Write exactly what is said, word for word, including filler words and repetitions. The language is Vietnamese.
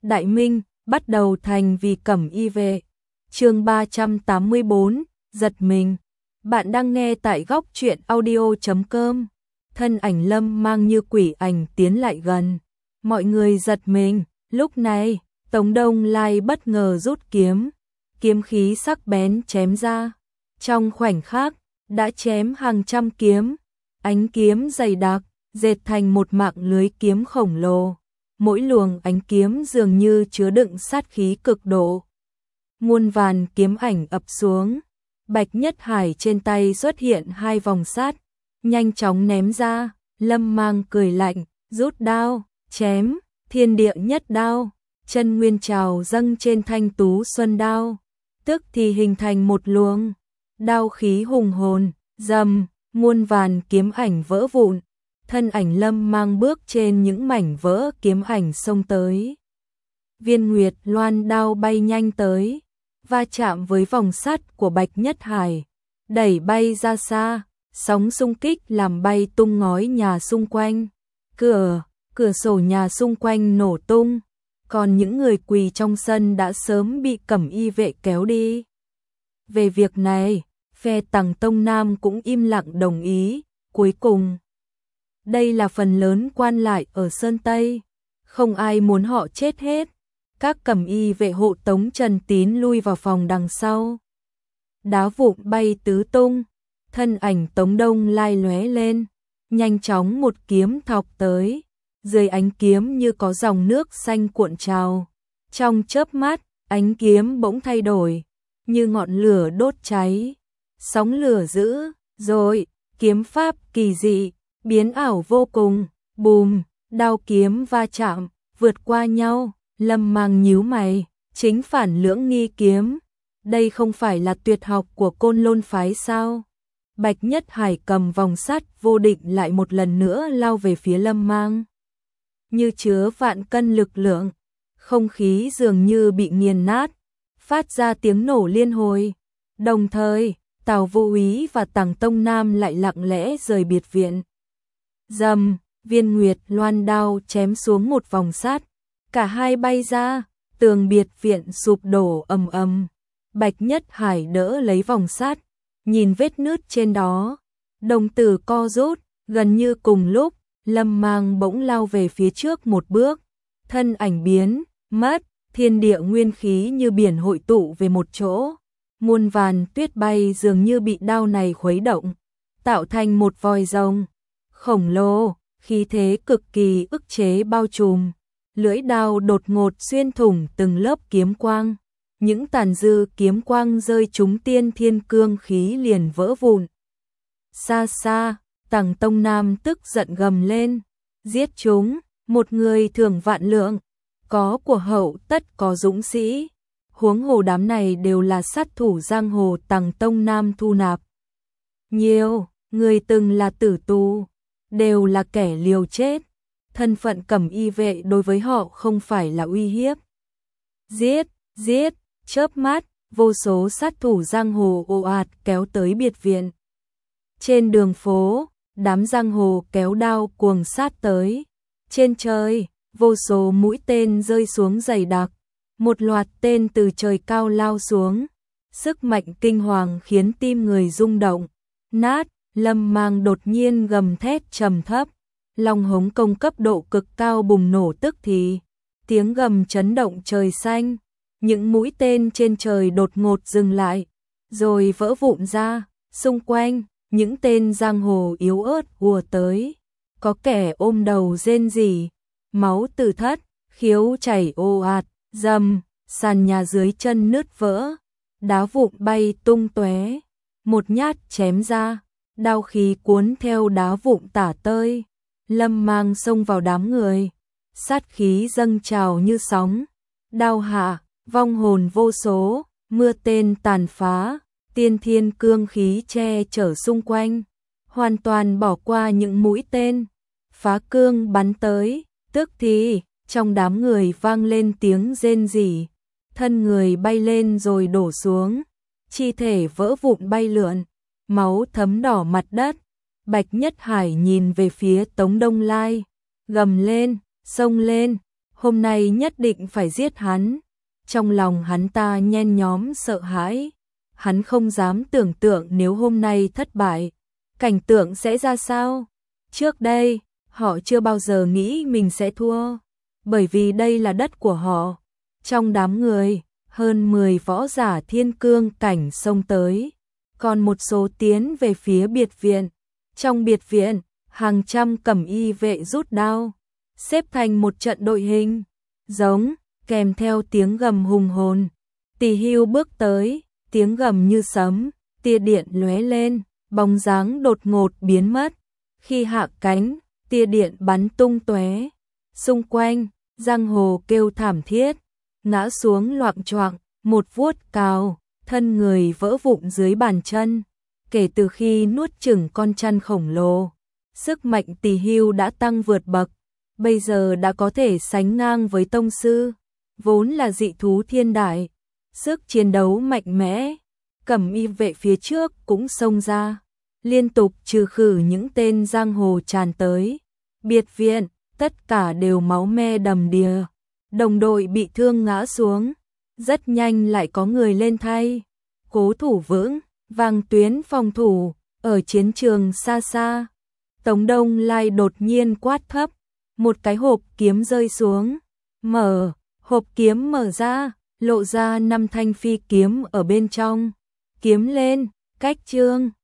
Đại Minh, bắt đầu thành vì Cẩm Y vệ. Chương ba trăm tám mươi bốn, giật mình. Bạn đang nghe tại góc truyện audio chấm com. Thân ảnh Lâm Mang như quỷ ảnh tiến lại gần. Mọi người giật mình, lúc này, Tống Đông Lai bất ngờ rút kiếm, kiếm khí sắc bén chém ra. Trong khoảnh khắc, đã chém hàng trăm kiếm, ánh kiếm dày đặc, dệt thành một mạng lưới kiếm khổng lồ. Mỗi luồng ánh kiếm dường như chứa đựng sát khí cực độ. Muôn vàn kiếm ảnh ập xuống, Bạch Nhất Hải trên tay xuất hiện hai vòng sắt, nhanh chóng ném ra. Lâm Mang cười lạnh, rút đao, chém, thiên địa nhất đao, chân nguyên trào dâng trên thanh tú xuân đao, tức thì hình thành một luồng đao khí hùng hồn. Rầm, muôn vàn kiếm ảnh vỡ vụn, thân ảnh Lâm Mang bước trên những mảnh vỡ kiếm ảnh xông tới. Viên Nguyệt Loan đao bay nhanh tới, va chạm với vòng sắt của Bạch Nhất Hải, đẩy bay ra xa, sóng xung kích làm bay tung ngói nhà xung quanh. Cửa, cửa sổ nhà xung quanh nổ tung, còn những người quỳ trong sân đã sớm bị Cẩm Y vệ kéo đi. Về việc này, phe Tằng Tông Nam cũng im lặng đồng ý. Cuối cùng, đây là phần lớn quan lại ở Sơn Tây, không ai muốn họ chết hết. Các Cẩm Y vệ hộ tống Trần Tín lui vào phòng đằng sau. Đá vụn bay tứ tung, thân ảnh Tống Đông Lai lóe lên, nhanh chóng một kiếm thọc tới. Dưới ánh kiếm như có dòng nước xanh cuộn trào. Trong chớp mắt, ánh kiếm bỗng thay đổi, như ngọn lửa đốt cháy. Sóng lửa dữ, rồi, kiếm pháp kỳ dị, biến ảo vô cùng. Bùm, đao kiếm va chạm, vượt qua nhau. Lâm Mang nhíu mày, chính phản lưỡng nghi kiếm. Đây không phải là tuyệt học của Côn Lôn phái sao? Bạch Nhất Hải cầm vòng sắt vô định lại một lần nữa lao về phía Lâm Mang. Như chứa vạn cân lực lượng, không khí dường như bị nghiền nát, phát ra tiếng nổ liên hồi. Đồng thời, Tào Vô Úy và Tằng Tông Nam lại lặng lẽ rời biệt viện. Rầm, Viên Nguyệt Loan đao chém xuống một vòng sắt, cả hai bay ra, tường biệt viện sụp đổ ầm ầm. Bạch Nhất Hải đỡ lấy vòng sắt, nhìn vết nứt trên đó, đồng tử co rút. Gần như cùng lúc, Lâm Mang bỗng lao về phía trước một bước, thân ảnh biến mất, thiên địa nguyên khí như biển hội tụ về một chỗ. Muôn vàn tuyết bay dường như bị đao này khuấy động, tạo thành một vòi rồng khổng lồ, khí thế cực kỳ ức chế bao trùm. Lưỡi đao đột ngột xuyên thủng từng lớp kiếm quang, những tàn dư kiếm quang rơi trúng tiên thiên cương khí liền vỡ vụn. Xa xa, Tằng Tông Nam tức giận gầm lên, giết chúng, một người thưởng vạn lượng, có của hậu tất có dũng sĩ. Huống hồ đám này đều là sát thủ giang hồ Tằng Tông Nam thu nạp. Nhiều người từng là tử tù, đều là kẻ liều chết. Thân phận Cẩm Y vệ đối với họ không phải là uy hiếp. Giết, giết, chớp mắt, vô số sát thủ giang hồ ồ ạt kéo tới biệt viện. Trên đường phố, đám giang hồ kéo đao cuồng sát tới. Trên trời, vô số mũi tên rơi xuống dày đặc. Một loạt tên từ trời cao lao xuống, sức mạnh kinh hoàng khiến tim người rung động. Nát, Lâm Mang đột nhiên gầm thét trầm thấp, long hống công cấp độ cực cao bùng nổ tức thì, tiếng gầm chấn động trời xanh. Những mũi tên trên trời đột ngột dừng lại, rồi vỡ vụn ra. Xung quanh, những tên giang hồ yếu ớt ùa tới, có kẻ ôm đầu rên rỉ, máu từ thất, khiếu chảy ồ ạt. Rầm, sàn nhà dưới chân nứt vỡ, đá vụn bay tung tóe. Một nhát chém ra, đao khí cuốn theo đá vụn tả tơi. Lâm Mang xông vào đám người, sát khí dâng trào như sóng. Đao hạ, vong hồn vô số, mưa tên tàn phá, tiên thiên cương khí che chở xung quanh, hoàn toàn bỏ qua những mũi tên phá cương bắn tới. Tức thì, trong đám người vang lên tiếng rên rỉ, thân người bay lên rồi đổ xuống, chi thể vỡ vụn bay lượn, máu thấm đỏ mặt đất. Bạch Nhất Hải nhìn về phía Tống Đông Lai, gầm lên, xông lên, hôm nay nhất định phải giết hắn. Trong lòng hắn ta nhen nhóm sợ hãi, hắn không dám tưởng tượng nếu hôm nay thất bại, cảnh tượng sẽ ra sao. Trước đây, họ chưa bao giờ nghĩ mình sẽ thua, bởi vì đây là đất của họ. Trong đám người, hơn mười võ giả thiên cương cảnh xông tới, còn một số tiến về phía biệt viện. Trong biệt viện, hàng trăm cẩm y vệ rút đao, xếp thành một trận đội hình, giống, kèm theo tiếng gầm hùng hồn. Tỷ Hưu bước tới, tiếng gầm như sấm, tia điện lóe lên, bóng dáng đột ngột biến mất. Khi hạ cánh, tia điện bắn tung tóe, xung quanh, giang hồ kêu thảm thiết, ngã xuống loạng choạng, một vuốt cào, thân người vỡ vụn dưới bàn chân. Kể từ khi nuốt chửng con chăn khổng lồ, sức mạnh Tỷ Hưu đã tăng vượt bậc, bây giờ đã có thể sánh ngang với tông sư, vốn là dị thú thiên đại, sức chiến đấu mạnh mẽ. Cẩm y vệ phía trước cũng xông ra, liên tục trừ khử những tên giang hồ tràn tới. Biệt viện, tất cả đều máu me đầm đìa, đồng đội bị thương ngã xuống, rất nhanh lại có người lên thay. Cố thủ vững, vàng tuyến phòng thủ, ở chiến trường xa xa. Tống Đông Lai đột nhiên quát thấp, một cái hộp kiếm rơi xuống, mở, hộp kiếm mở ra, lộ ra năm thanh phi kiếm ở bên trong. Kiếm lên, cách trương.